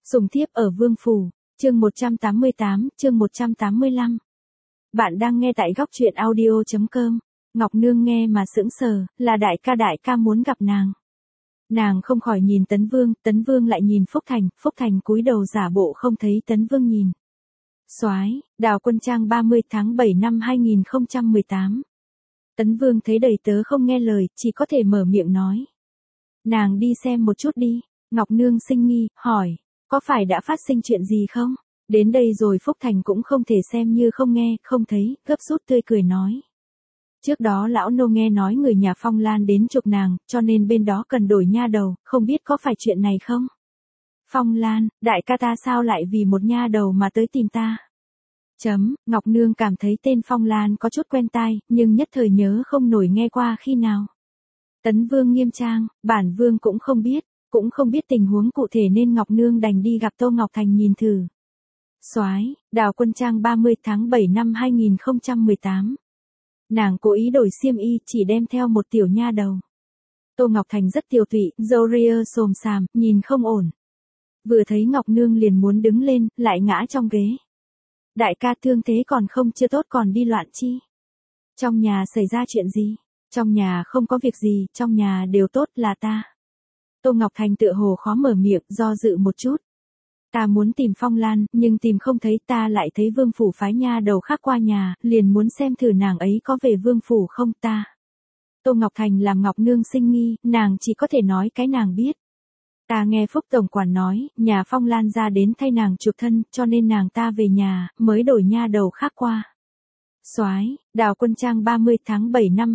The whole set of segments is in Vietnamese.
Sùng thiếp ở Vương Phủ, chương 188, chương 185. Bạn đang nghe tại góc truyện audio.com. Ngọc Nương nghe mà sững sờ, là đại ca muốn gặp nàng. Nàng không khỏi nhìn Tấn Vương lại nhìn Phúc Thành cúi đầu giả bộ không thấy Tấn Vương nhìn. Soái, Đào Quân Trang 30 tháng 7 năm 2018. Tấn Vương thấy đầy tớ không nghe lời, chỉ có thể mở miệng nói. Nàng đi xem một chút đi. Ngọc Nương sinh nghi, hỏi, có phải đã phát sinh chuyện gì không? Đến đây rồi Phúc Thành cũng không thể xem như không nghe, không thấy, gấp rút tươi cười nói. Trước đó lão nô nghe nói người nhà Phong Lan đến chụp nàng, cho nên bên đó cần đổi nha đầu, không biết có phải chuyện này không? Phong Lan, đại ca ta sao lại vì một nha đầu mà tới tìm ta? Ngọc Nương cảm thấy tên Phong Lan có chút quen tai, nhưng nhất thời nhớ không nổi nghe qua khi nào. Tấn Vương nghiêm trang, bản Vương cũng không biết tình huống cụ thể nên Ngọc Nương đành đi gặp Tô Ngọc Thành nhìn thử. Soái, Đào Quân Trang 30 tháng 7 năm 2018. Nàng cố ý đổi xiêm y, chỉ đem theo một tiểu nha đầu. Tô Ngọc Thành rất tiều tụy, râu ria xồm xàm, nhìn không ổn. Vừa thấy Ngọc Nương liền muốn đứng lên, lại ngã trong ghế. Đại ca thương thế còn không chưa tốt còn đi loạn chi? Trong nhà xảy ra chuyện gì? Trong nhà không có việc gì, trong nhà đều tốt là ta. Tô Ngọc Thành tựa hồ khó mở miệng, do dự một chút. Ta muốn tìm Phong Lan, nhưng tìm không thấy, ta lại thấy Vương Phủ phái nha đầu khác qua nhà, liền muốn xem thử nàng ấy có về Vương Phủ không ta. Tô Ngọc Thành làm Ngọc Nương sinh nghi, nàng chỉ có thể nói cái nàng biết. Ta nghe Phúc Tổng quản nói, nhà Phong Lan ra đến thay nàng chuộc thân, cho nên nàng ta về nhà, mới đổi nha đầu khác qua. Soái, Đào Quân Trang 30 tháng 7 năm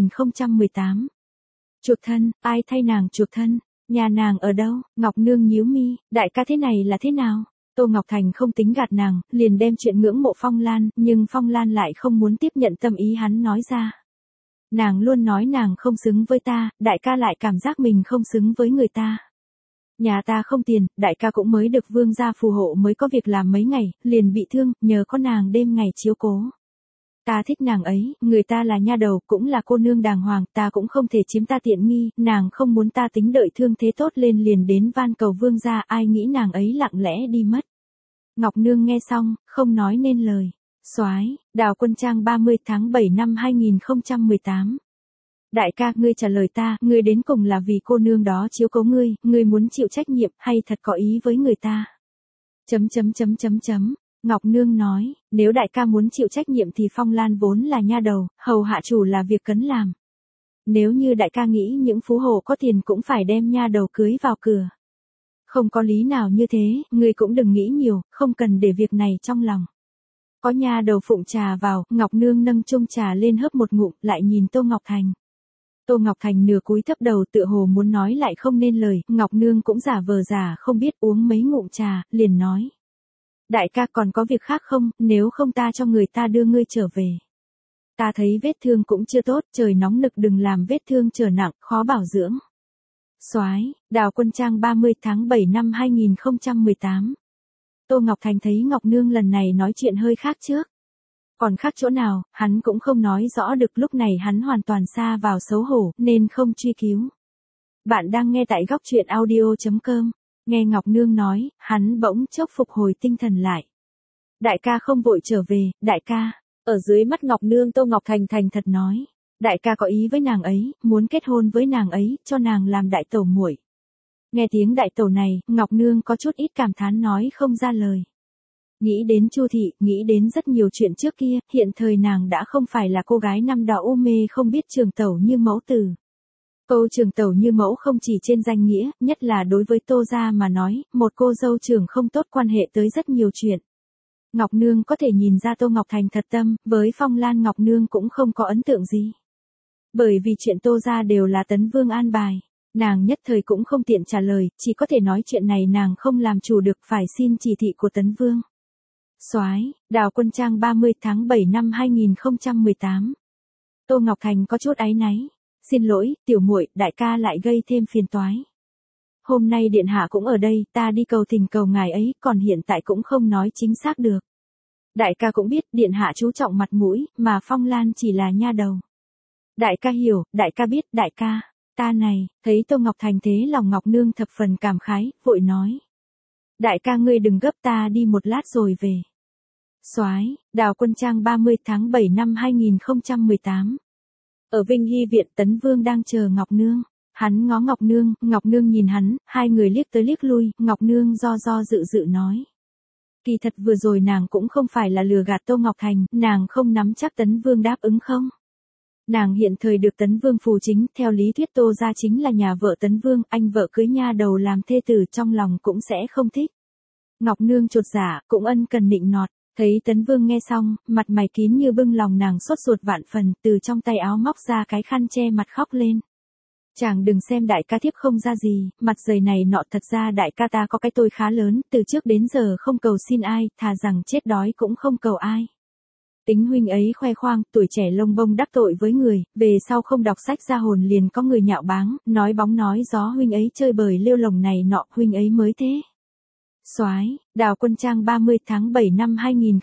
2018. Chuộc thân, ai thay nàng chuộc thân? Nhà nàng ở đâu? Ngọc Nương nhíu mi, đại ca thế này là thế nào? Tô Ngọc Thành không tính gạt nàng, liền đem chuyện ngưỡng mộ Phong Lan, nhưng Phong Lan lại không muốn tiếp nhận tâm ý hắn nói ra. Nàng luôn nói nàng không xứng với ta, đại ca lại cảm giác mình không xứng với người ta. Nhà ta không tiền, đại ca cũng mới được vương gia phù hộ mới có việc làm mấy ngày, liền bị thương, nhờ có nàng đêm ngày chiếu cố. Ta thích nàng ấy, người ta là nha đầu, cũng là cô nương đàng hoàng, ta cũng không thể chiếm ta tiện nghi, nàng không muốn ta tính đợi thương thế tốt lên liền đến van cầu vương gia, ai nghĩ nàng ấy lặng lẽ đi mất. Ngọc Nương nghe xong, không nói nên lời. Soái, Đào Quân Trang 30 tháng 7 năm 2018. Đại ca, ngươi trả lời ta, ngươi đến cùng là vì cô nương đó chiếu cố ngươi muốn chịu trách nhiệm hay thật có ý với người ta? Ngọc Nương nói, nếu đại ca muốn chịu trách nhiệm thì Phong Lan vốn là nha đầu, hầu hạ chủ là việc cấn làm. Nếu như đại ca nghĩ những phú hộ có tiền cũng phải đem nha đầu cưới vào cửa. Không có lý nào như thế, ngươi cũng đừng nghĩ nhiều, không cần để việc này trong lòng. Có nha đầu phụng trà vào, Ngọc Nương nâng chung trà lên hớp một ngụm, lại nhìn Tô Ngọc Thành. Tô Ngọc Thành nửa cúi thấp đầu tựa hồ muốn nói lại không nên lời, Ngọc Nương cũng giả vờ giả không biết uống mấy ngụm trà, liền nói. Đại ca còn có việc khác không, nếu không ta cho người ta đưa ngươi trở về. Ta thấy vết thương cũng chưa tốt, trời nóng nực đừng làm vết thương trở nặng, khó bảo dưỡng. Soái, Đào Quân Trang 30 tháng 7 năm 2018. Tô Ngọc Thành thấy Ngọc Nương lần này nói chuyện hơi khác trước. Còn khác chỗ nào, hắn cũng không nói rõ được, lúc này hắn hoàn toàn sa vào xấu hổ, nên không truy cứu. Bạn đang nghe tại góc truyện audio.com. Nghe Ngọc Nương nói, hắn bỗng chốc phục hồi tinh thần lại. Đại ca không vội trở về, đại ca. Ở dưới mắt Ngọc Nương, Tô Ngọc Thành thành thật nói. Đại ca có ý với nàng ấy, muốn kết hôn với nàng ấy, cho nàng làm đại tẩu muội. Nghe tiếng đại tẩu này, Ngọc Nương có chút ít cảm thán nói không ra lời. Nghĩ đến Chu thị, nghĩ đến rất nhiều chuyện trước kia, hiện thời nàng đã không phải là cô gái năm đó u mê không biết trường tẩu như mẫu từ. Câu trường tẩu như mẫu không chỉ trên danh nghĩa, nhất là đối với Tô gia mà nói, một cô dâu trưởng không tốt quan hệ tới rất nhiều chuyện. Ngọc Nương có thể nhìn ra Tô Ngọc Thành thật tâm, với Phong Lan Ngọc Nương cũng không có ấn tượng gì. Bởi vì chuyện Tô gia đều là Tấn Vương an bài, nàng nhất thời cũng không tiện trả lời, chỉ có thể nói chuyện này nàng không làm chủ được, phải xin chỉ thị của Tấn Vương. Soái, Đào Quân Trang 30 tháng 7 năm 2018. Tô Ngọc Thành có chút áy náy. Xin lỗi, tiểu muội, đại ca lại gây thêm phiền toái. Hôm nay điện hạ cũng ở đây, ta đi cầu tình cầu ngài ấy, còn hiện tại cũng không nói chính xác được. Đại ca cũng biết, điện hạ chú trọng mặt mũi, mà Phong Lan chỉ là nha đầu. Đại ca hiểu, đại ca biết, đại ca, ta này, thấy Tô Ngọc Thành thế lòng Ngọc Nương thập phần cảm khái, vội nói. Đại ca ngươi đừng gấp, ta đi một lát rồi về. Soái, Đào Quân Trang 30 tháng 7 năm 2018. Ở Vinh Hy viện, Tấn Vương đang chờ Ngọc Nương. Hắn ngó Ngọc Nương nhìn hắn, hai người liếc tới liếc lui, Ngọc Nương do dự nói. Kỳ thật vừa rồi nàng cũng không phải là lừa gạt Tô Ngọc Thành, nàng không nắm chắc Tấn Vương đáp ứng không. Nàng hiện thời được Tấn Vương phù chính, theo lý thuyết Tô gia chính là nhà vợ Tấn Vương, anh vợ cưới nha đầu làm thê tử trong lòng cũng sẽ không thích. Ngọc Nương chột dạ, cũng ân cần nịnh nọt, thấy Tấn Vương nghe xong, mặt mày kín như bưng, lòng nàng sốt ruột vạn phần, từ trong tay áo móc ra cái khăn che mặt khóc lên. Chàng đừng xem đại ca thiếp không ra gì, mặt dày này nọ, thật ra đại ca ta có cái tôi khá lớn, từ trước đến giờ không cầu xin ai, thà rằng chết đói cũng không cầu ai. Tính huynh ấy khoe khoang, tuổi trẻ lông bông đắc tội với người, về sau không đọc sách ra hồn liền có người nhạo báng, nói bóng nói gió huynh ấy chơi bời lêu lồng này nọ, huynh ấy mới thế. Soái, Đào Quân Trang 30 tháng 7 năm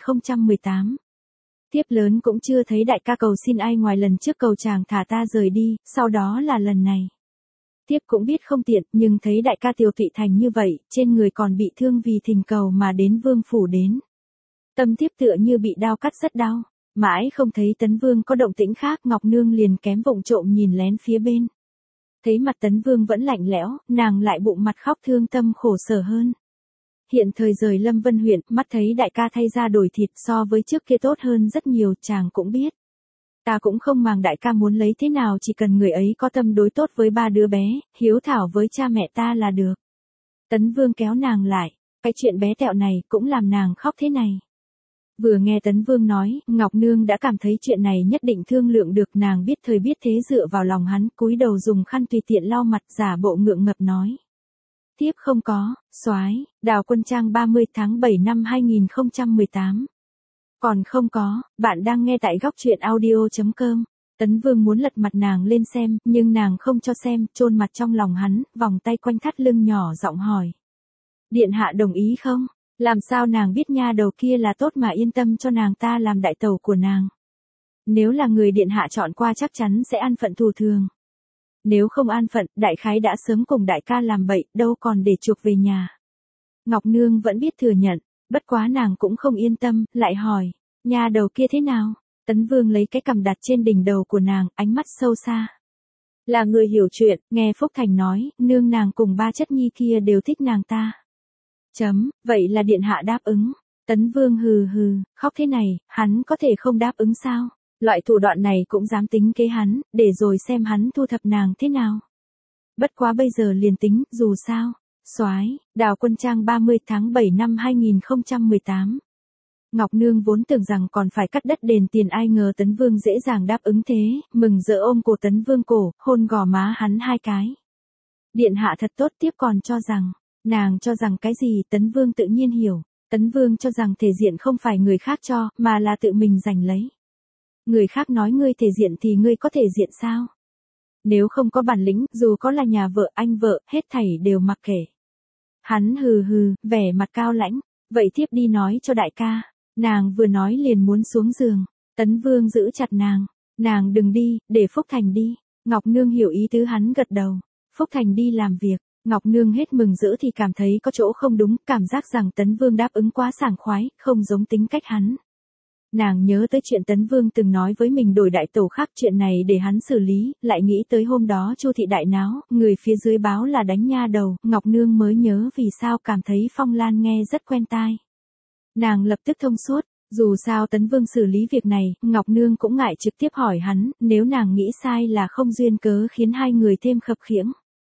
2018. Thiếp lớn cũng chưa thấy đại ca cầu xin ai ngoài lần trước cầu chàng thả ta rời đi, sau đó là lần này. Thiếp cũng biết không tiện, nhưng thấy đại ca tiều tụy thành như vậy, trên người còn bị thương vì thỉnh cầu mà đến vương phủ đến. Tâm thiếp tựa như bị đao cắt rất đau, mãi không thấy Tấn Vương có động tĩnh khác, Ngọc Nương liền kém vụng trộm nhìn lén phía bên. Thấy mặt Tấn Vương vẫn lạnh lẽo, nàng lại bụng mặt khóc thương tâm khổ sở hơn. Hiện thời rời Lâm Vân huyện, mắt thấy đại ca thay ra đổi thịt, so với trước kia tốt hơn rất nhiều, chàng cũng biết. Ta cũng không màng đại ca muốn lấy thế nào, chỉ cần người ấy có tâm đối tốt với ba đứa bé, hiếu thảo với cha mẹ ta là được. Tấn Vương kéo nàng lại, cái chuyện bé tẹo này cũng làm nàng khóc thế này. Vừa nghe Tấn Vương nói, Ngọc Nương đã cảm thấy chuyện này nhất định thương lượng được, nàng biết thời biết thế dựa vào lòng hắn, cúi đầu dùng khăn tùy tiện lau mặt, giả bộ ngượng ngập nói. Tiếp không có, soái, Đào Quân Trang 30 tháng 7 năm 2018. Còn không có, bạn đang nghe tại góc truyện audio.com. Tấn Vương muốn lật mặt nàng lên xem, nhưng nàng không cho xem, chôn mặt trong lòng hắn, vòng tay quanh thắt lưng nhỏ giọng hỏi. Điện hạ đồng ý không? Làm sao nàng biết nha đầu kia là tốt mà yên tâm cho nàng ta làm đại tẩu của nàng? Nếu là người điện hạ chọn qua chắc chắn sẽ an phận thù thường. Nếu không an phận, đại khái đã sớm cùng đại ca làm bậy, đâu còn để chuộc về nhà. Ngọc Nương vẫn biết thừa nhận, bất quá nàng cũng không yên tâm, lại hỏi, nha đầu kia thế nào? Tấn Vương lấy cái cằm đặt trên đỉnh đầu của nàng, ánh mắt sâu xa. Là người hiểu chuyện, nghe Phúc Thành nói, nương nàng cùng ba chất nhi kia đều thích nàng ta. Vậy là điện hạ đáp ứng. Tấn Vương hừ hừ, khóc thế này, hắn có thể không đáp ứng sao? Loại thủ đoạn này cũng dám tính kế hắn, để rồi xem hắn thu thập nàng thế nào. Bất quá bây giờ liền tính, dù sao. Soái, Đào Quân Trang 30 tháng 7 năm 2018. Ngọc Nương vốn tưởng rằng còn phải cắt đất đền tiền, ai ngờ Tấn Vương dễ dàng đáp ứng thế, mừng rỡ ôm cổ Tấn Vương cổ, hôn gò má hắn hai cái. Điện hạ thật tốt, tiếp còn cho rằng, nàng cho rằng cái gì? Tấn Vương tự nhiên hiểu, Tấn Vương cho rằng thể diện không phải người khác cho, mà là tự mình giành lấy. Người khác nói ngươi thể diện thì ngươi có thể diện sao? Nếu không có bản lĩnh, dù có là nhà vợ, anh vợ, hết thảy đều mặc kệ. Hắn hừ hừ, vẻ mặt cao lãnh, vậy thiếp đi nói cho đại ca. Nàng vừa nói liền muốn xuống giường, Tấn Vương giữ chặt nàng đừng đi, để Phúc Thành đi. Ngọc Nương hiểu ý tứ hắn gật đầu, Phúc Thành đi làm việc. Ngọc Nương hết mừng rỡ thì cảm thấy có chỗ không đúng, cảm giác rằng Tấn Vương đáp ứng quá sảng khoái, không giống tính cách hắn. Nàng nhớ tới chuyện Tấn Vương từng nói với mình đổi đại tẩu khác, chuyện này để hắn xử lý, lại nghĩ tới hôm đó Chu thị đại náo, người phía dưới báo là đánh nha đầu, Ngọc Nương mới nhớ vì sao cảm thấy Phong Lan nghe rất quen tai. Nàng lập tức thông suốt, dù sao Tấn Vương xử lý việc này, Ngọc Nương cũng ngại trực tiếp hỏi hắn, nếu nàng nghĩ sai là không duyên cớ khiến hai người thêm khập khiễng.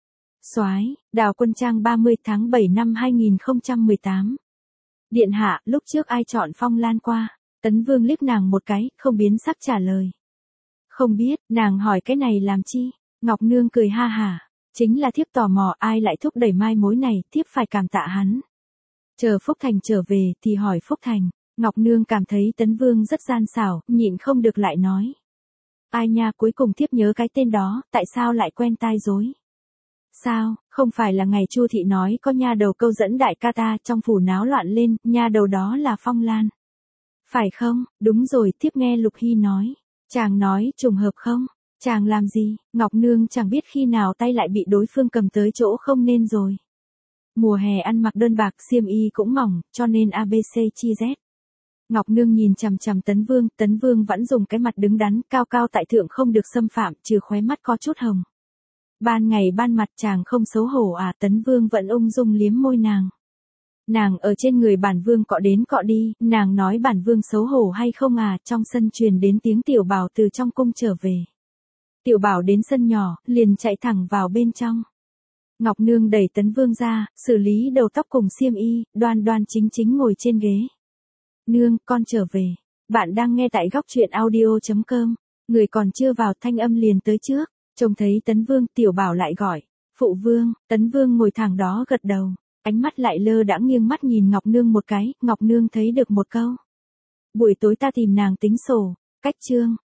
Soái, Đào Quân Trang 30 tháng 7 năm 2018. Điện hạ, lúc trước ai chọn Phong Lan qua? Tấn Vương liếc nàng một cái, không biến sắc trả lời. Không biết, nàng hỏi cái này làm chi? Ngọc Nương cười ha hả, chính là thiếp tò mò ai lại thúc đẩy mai mối này, thiếp phải cảm tạ hắn. Chờ Phúc Thành trở về thì hỏi Phúc Thành, Ngọc Nương cảm thấy Tấn Vương rất gian xảo, nhịn không được lại nói. Ai nha, cuối cùng thiếp nhớ cái tên đó, tại sao lại quen tai rối? Sao, không phải là ngày Chu thị nói có nha đầu câu dẫn đại ca ta, trong phủ náo loạn lên, nha đầu đó là Phong Lan. Phải không? Đúng rồi, thiếp nghe Lục Hy nói. Chàng nói, trùng hợp không? Chàng làm gì? Ngọc Nương chẳng biết khi nào tay lại bị đối phương cầm tới chỗ không nên rồi. Mùa hè ăn mặc đơn bạc, xiêm y cũng mỏng, cho nên ABC chi Z. Ngọc Nương nhìn chằm chằm Tấn Vương vẫn dùng cái mặt đứng đắn, cao cao tại thượng không được xâm phạm, trừ khóe mắt có chút hồng. Ban ngày ban mặt chàng không xấu hổ à, Tấn Vương vẫn ung dung liếm môi nàng. Nàng ở trên người bản vương cọ đến cọ đi, nàng nói bản vương xấu hổ hay không à, trong sân truyền đến tiếng Tiểu Bảo từ trong cung trở về. Tiểu Bảo đến sân nhỏ, liền chạy thẳng vào bên trong. Ngọc Nương đẩy Tấn Vương ra, xử lý đầu tóc cùng xiêm y, đoan đoan chính chính ngồi trên ghế. Nương, con trở về. Bạn đang nghe tại góc truyện audio.com. Người còn chưa vào thanh âm liền tới trước. Trông thấy Tấn Vương, Tiểu Bảo lại gọi. Phụ vương, Tấn Vương ngồi thẳng đó gật đầu. Ánh mắt lại lơ đãng nghiêng mắt nhìn Ngọc Nương một cái, Ngọc Nương thấy được một câu. Buổi tối ta tìm nàng tính sổ. Cách chương.